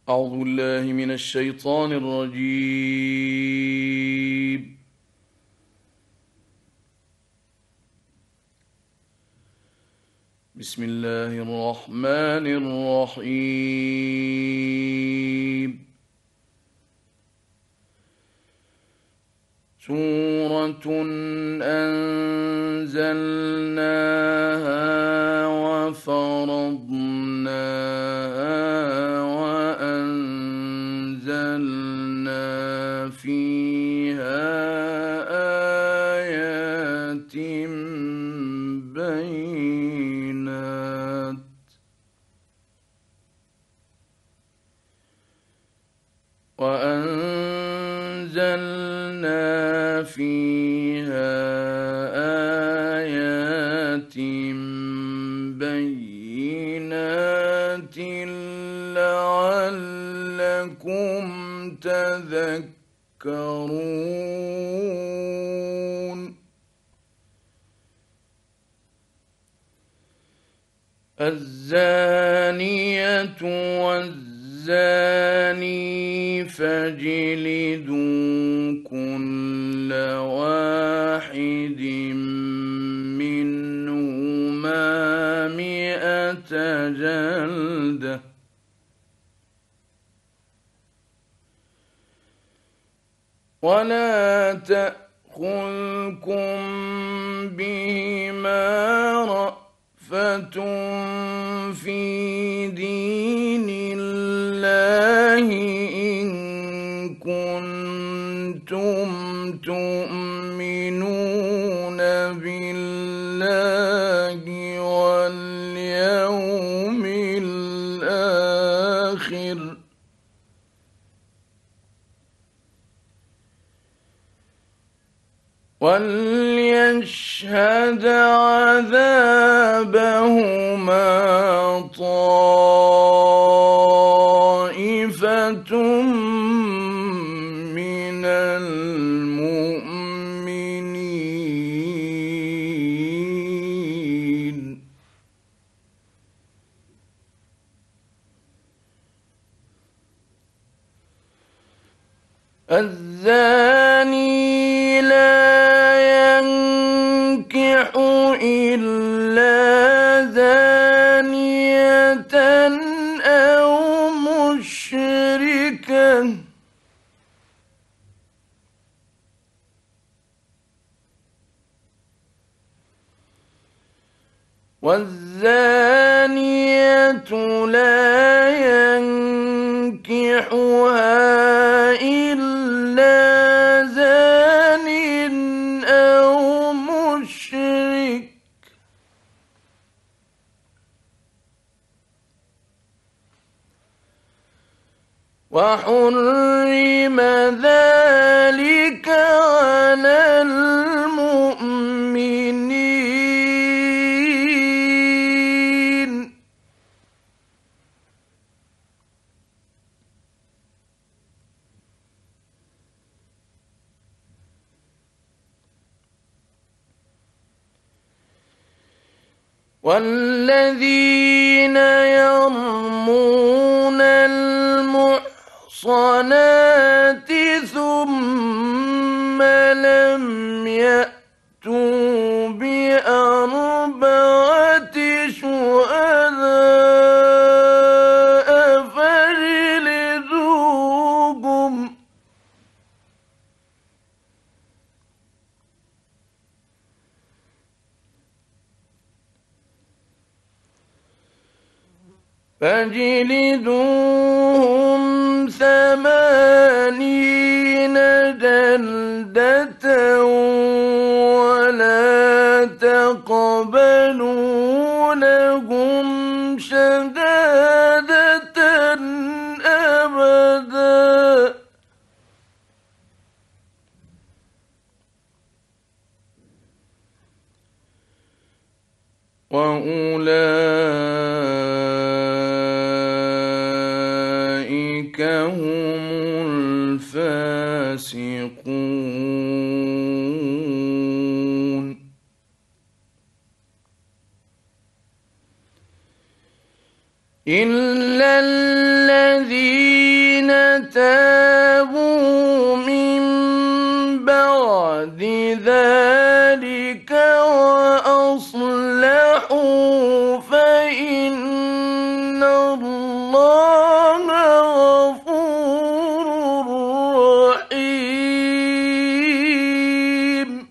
أعوذ بالله من الشيطان الرجيم. بسم الله الرحمن الرحيم. سورة أنزلناها وفرضناها وأنزلنا فيها آيات بينات لعلكم تذكرون. الزانية والزاني فاجلدوا كل واحد منهما 100 جلدة ولا تأخذكم بهما رأفة في دين الله إن كنتم تؤمنون بالله واليوم الآخر وليشهد عذابهما طائفة من المؤمنين. الزاني لا ينكح إلا زانية أو مشركة والزانية لا ينكحها إلا زان أو مشرك وحرم ذلك على المؤمنين. والذين يرمون المحصنات ثم لم يأتوا بأربعة شهداء فاجلدوهم فاجلدوهم 80 جلدة ولا تقبلوا لهم شهادة أبدا وأولئك هم الفاسقون. إلا الذين تابوا من بعد ذلك وأصلحوا فإن الله غفور رحيم.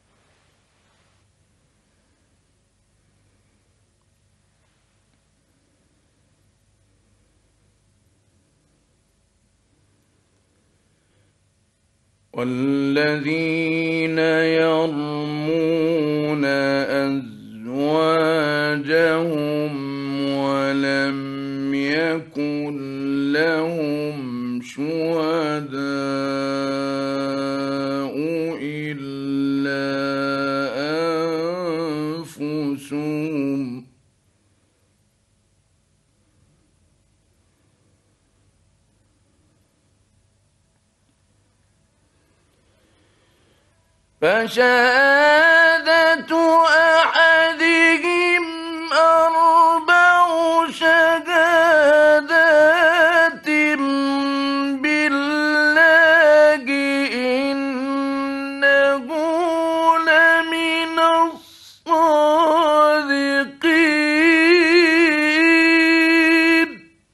والذين يرمون أزواجهم ولم يكن لهم شهداء إلا أنفسهم فشهادة أحدهم أربع شهادات بالله إنه لمن الصادقين.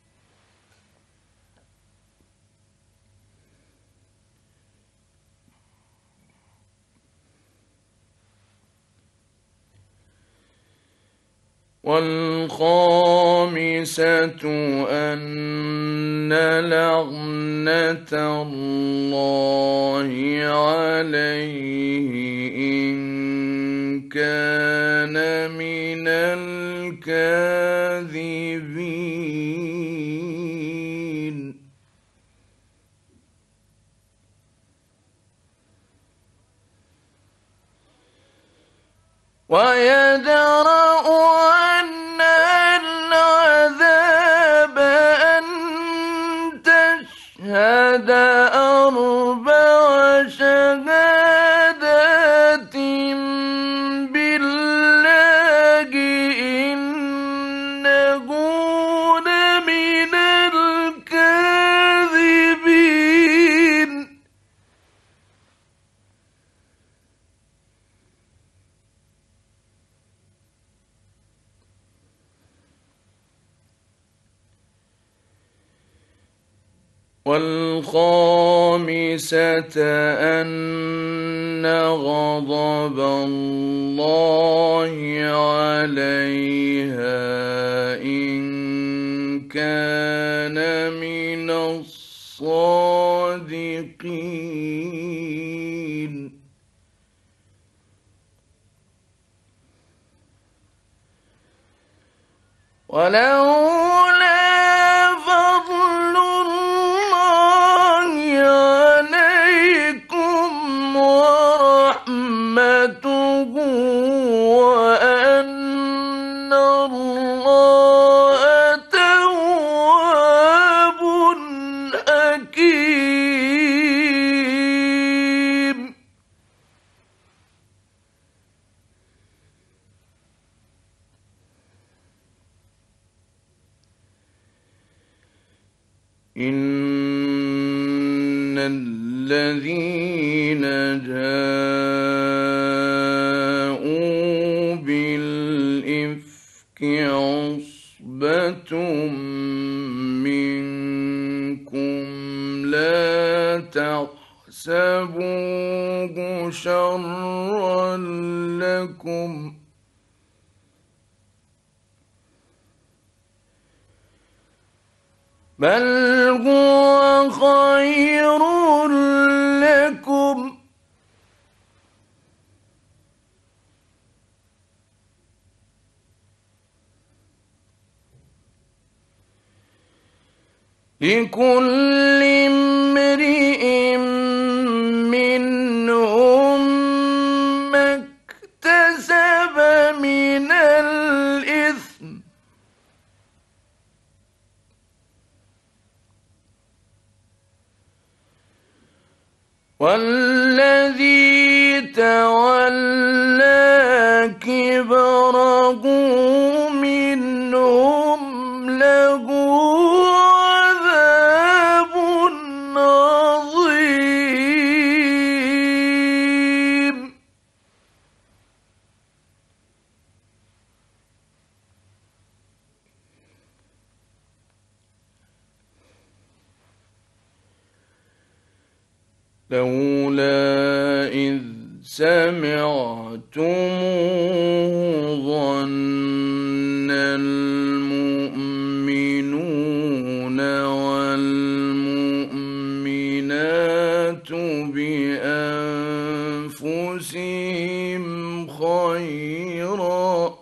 والخامسة أن لعنة الله عليه إن كان من الكاذبين. ويدرأ عنها العذاب أن تشهد أربع شهادات بالله إنه لمن الكاذبين. والخامسة أن غضب الله عليها إن كان من الصادقين. ولولا فضل الله عليكم ورحمته وأن الله تواب حكيم. إن الذين جاءوا بالإفك عصبة منكم لا تحسبوه شرا لكم بل هو خير لكم لكل امرئ منهم ما اكتسب من الإثم والذي تولى كبره منهم له عذاب لولا إذ سمعتموه ظن المؤمنون والمؤمنات بأنفسهم خيرا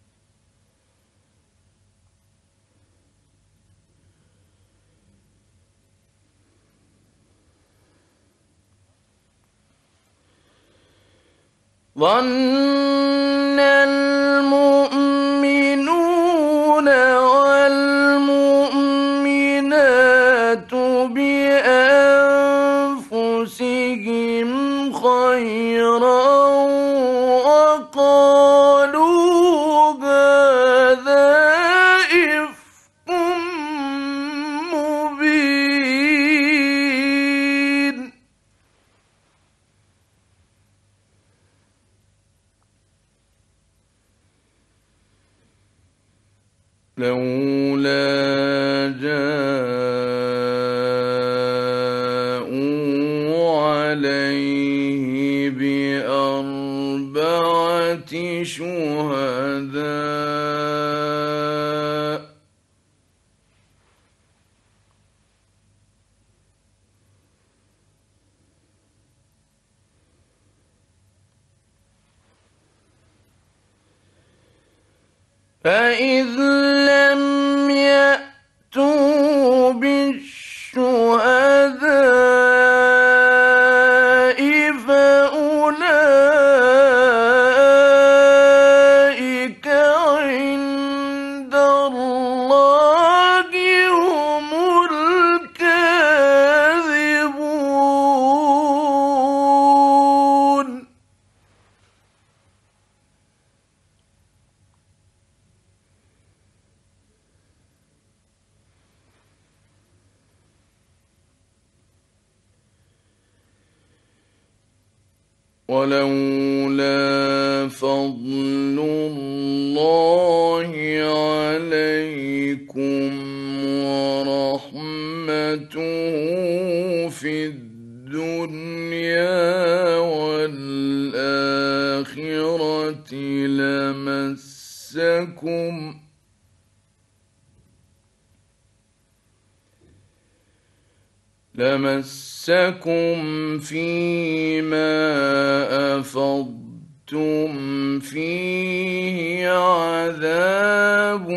ظن المؤمنون والمؤمنات بأنفسهم خيرا وقالوا هذا إفك مبين لولا جاءوا عليه بأربعة شهداء فإذ لم يأتوا بالشهداء فأولئك عند الله هم الكاذبون ولولا فضل الله عليكم ورحمته في الدنيا والآخرة لمسكم فيما أفضتم فيه عذاب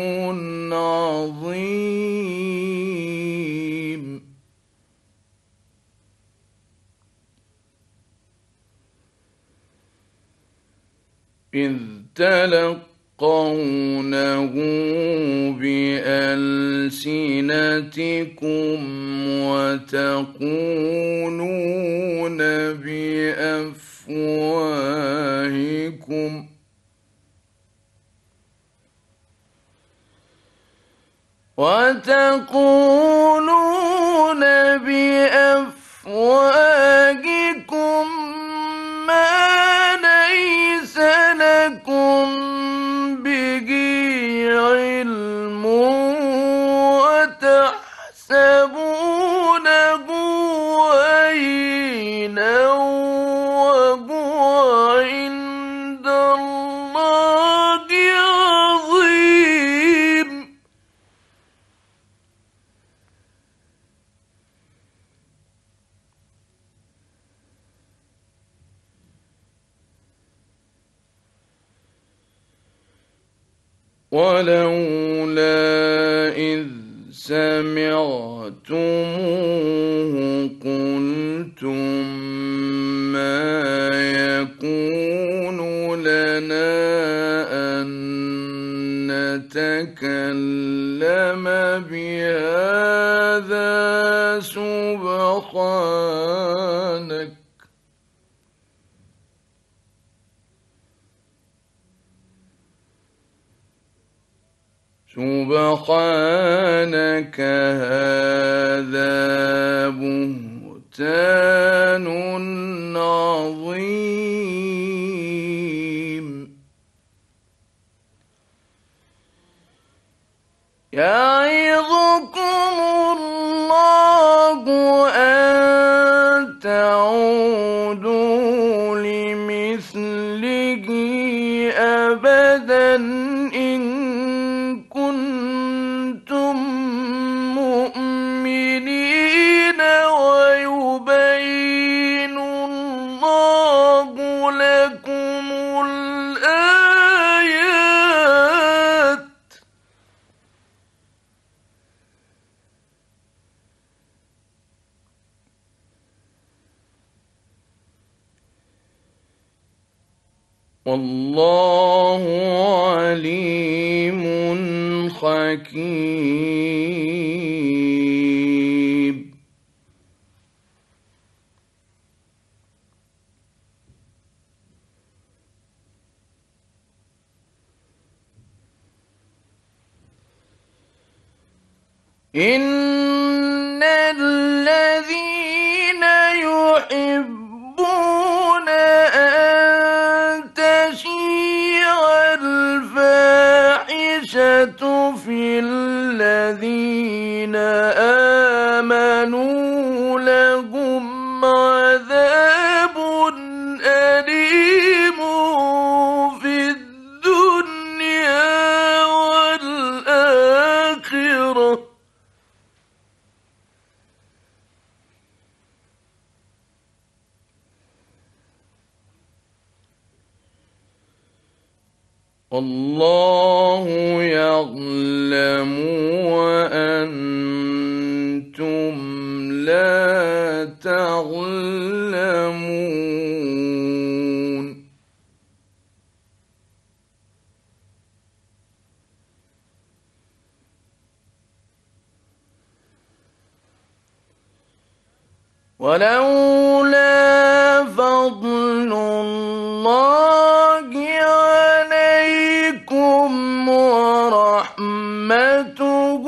عظيم إذ تلقونه بألسنتكم وتقولون بأفواهكم ما ليس لكم به علم وتحسبونه هينا وهو عند الله عظيم ولولا إذ سمعتموه قلتم ما يكون لنا أن نتكلم بهذا سبحانك هذا بهتان عظيم يعظكم الله أن تعودوا والله عليم حكيم. إن الذين يحبون أن تشيع الفاحشة في الذين آمنوا لهم عذاب أليم في الدنيا والآخرة. والله يعلم وأنتم لا تعلمون. ولولا فضل الله عليكم ورحمته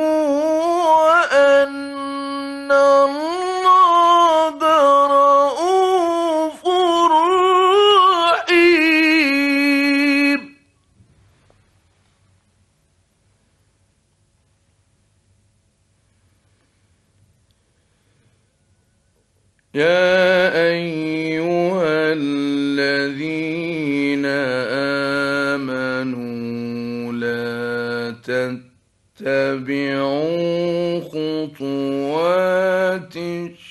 وأن الله رءوف رحيم. يا أيها الذين آمنوا لا تتبعوا خطوات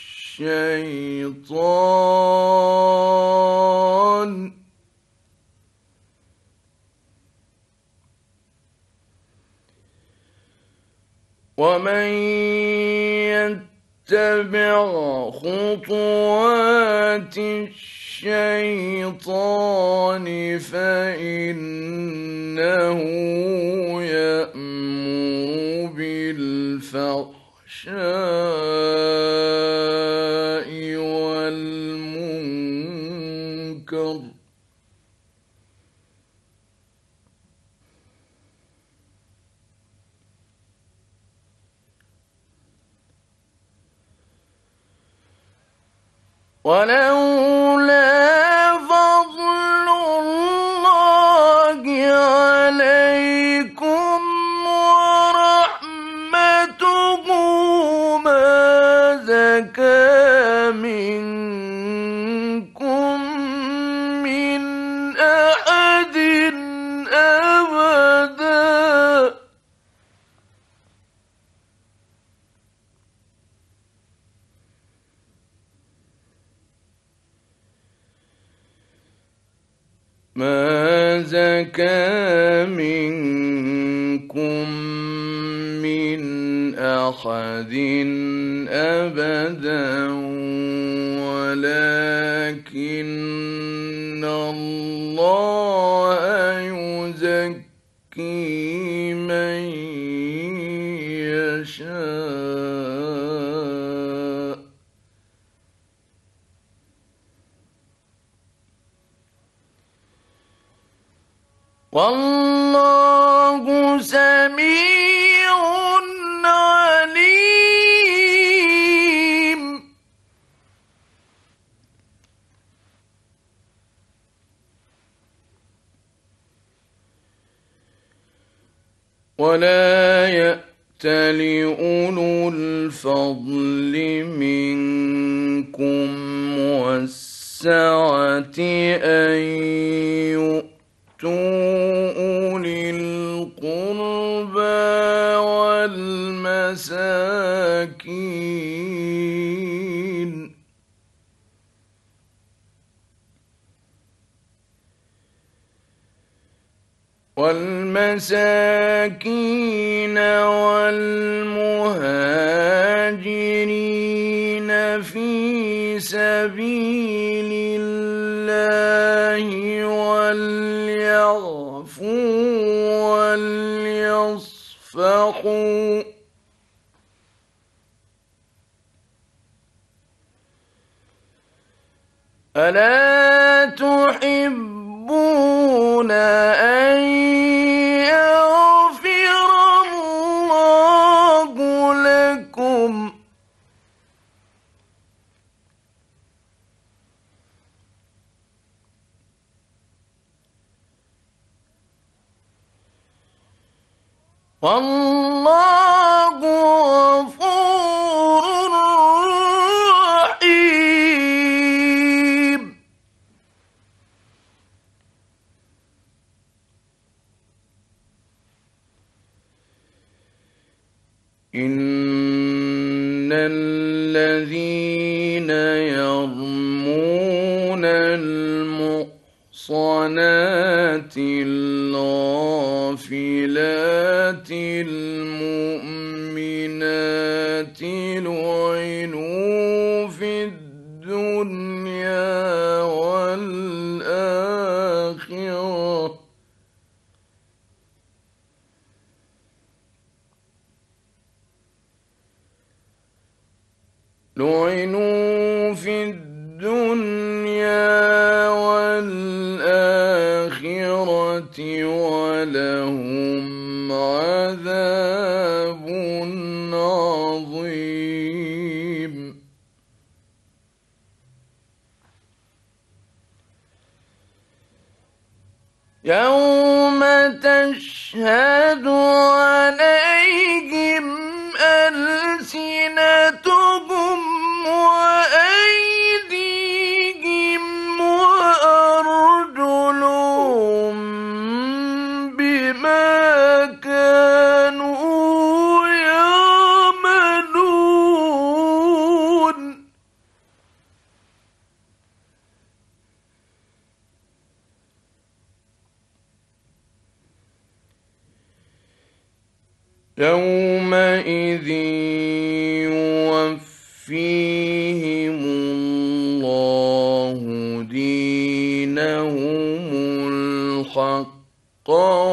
الشيطان ومن يتبع خطوات الشيطان فإنه يأمر بالفحشاء والمنكر ولولا فضل الله عليكم ورحمته ما زكى منكم من أحد أبدا ما زكى منكم من أحد أبدا ولكن الله يزكي من يشاء والله سميع عليم. ولا يأتل أولو الفضل منكم والسعة أن يؤتوا أولي القربى والمساكين والمهاجرين في سبيل الله ألا تحبون أن يغفر الله لكم والله غفور رحيم. إن الذين يرمون المحصنات الغافلات المؤمنات لعنوا في الدنيا والآخرة ولهم عذاب عظيم. يوم تشهد عليهم ألسنتهم وأيديهم وأرجلهم بما كانوا يعملون. يومئذ يوفيهم الله دينهم الحق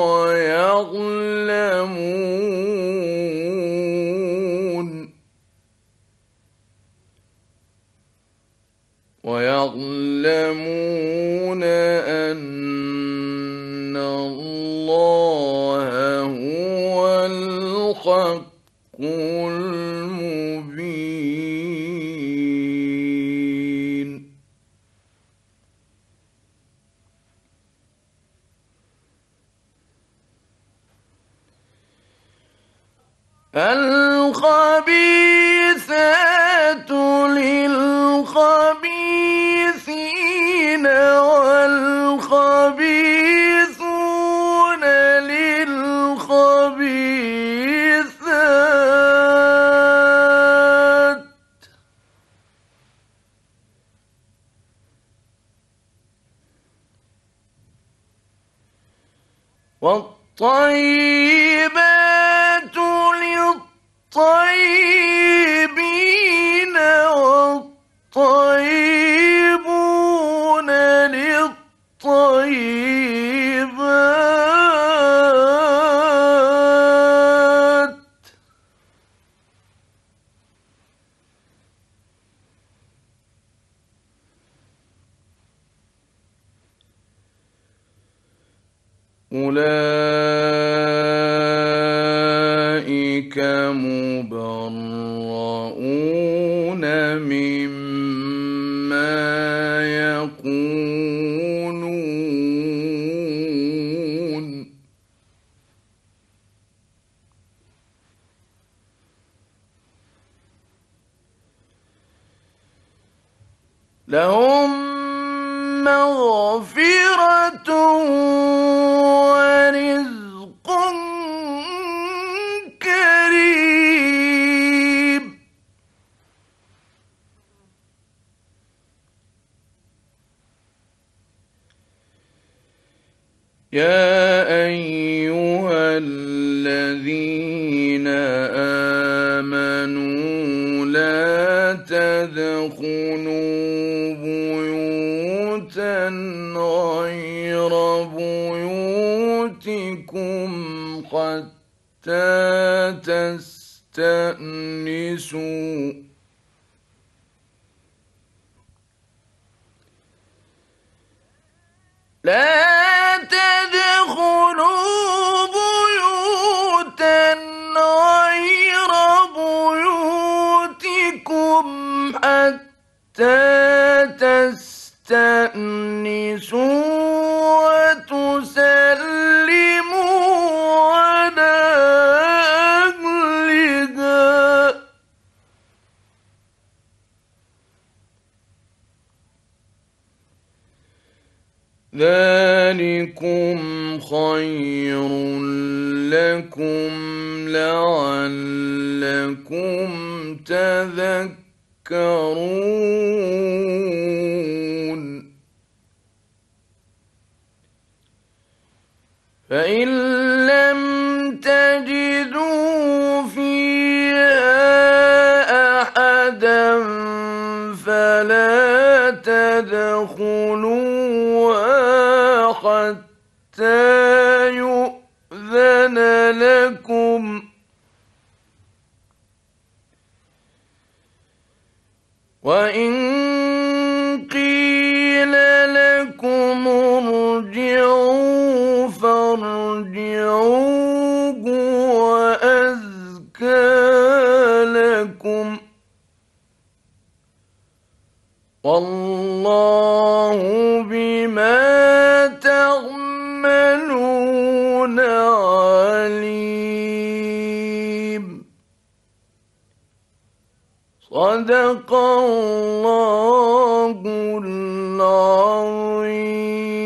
ويعلمون أن الله هو الحق المبين. الخبيثات للخبيثين والخبيثون للخبيثات والطيبات للطيبين والطيبون للطيبات أولئك مبرؤون مما يقولون لهم مغفرة ورزق كريم. يا أيها الذين آمنوا لا تدخلوا بيوتا غير بيوتكم حتى تستأنسوا. لا تدخلوا بيوتا غير بيوتكم حتى تستأنسوا وتسلموا على أهلها ذلكم خير لكم لعلكم تذكرون فإن لم تجدوا فيها أحدا فلا تدخلوها حتى يؤذن لكم وإن قيل لكم ارجعوا فارجعوا هو أزكى لكم والله بما تعملون عليم صدق الله العظيم.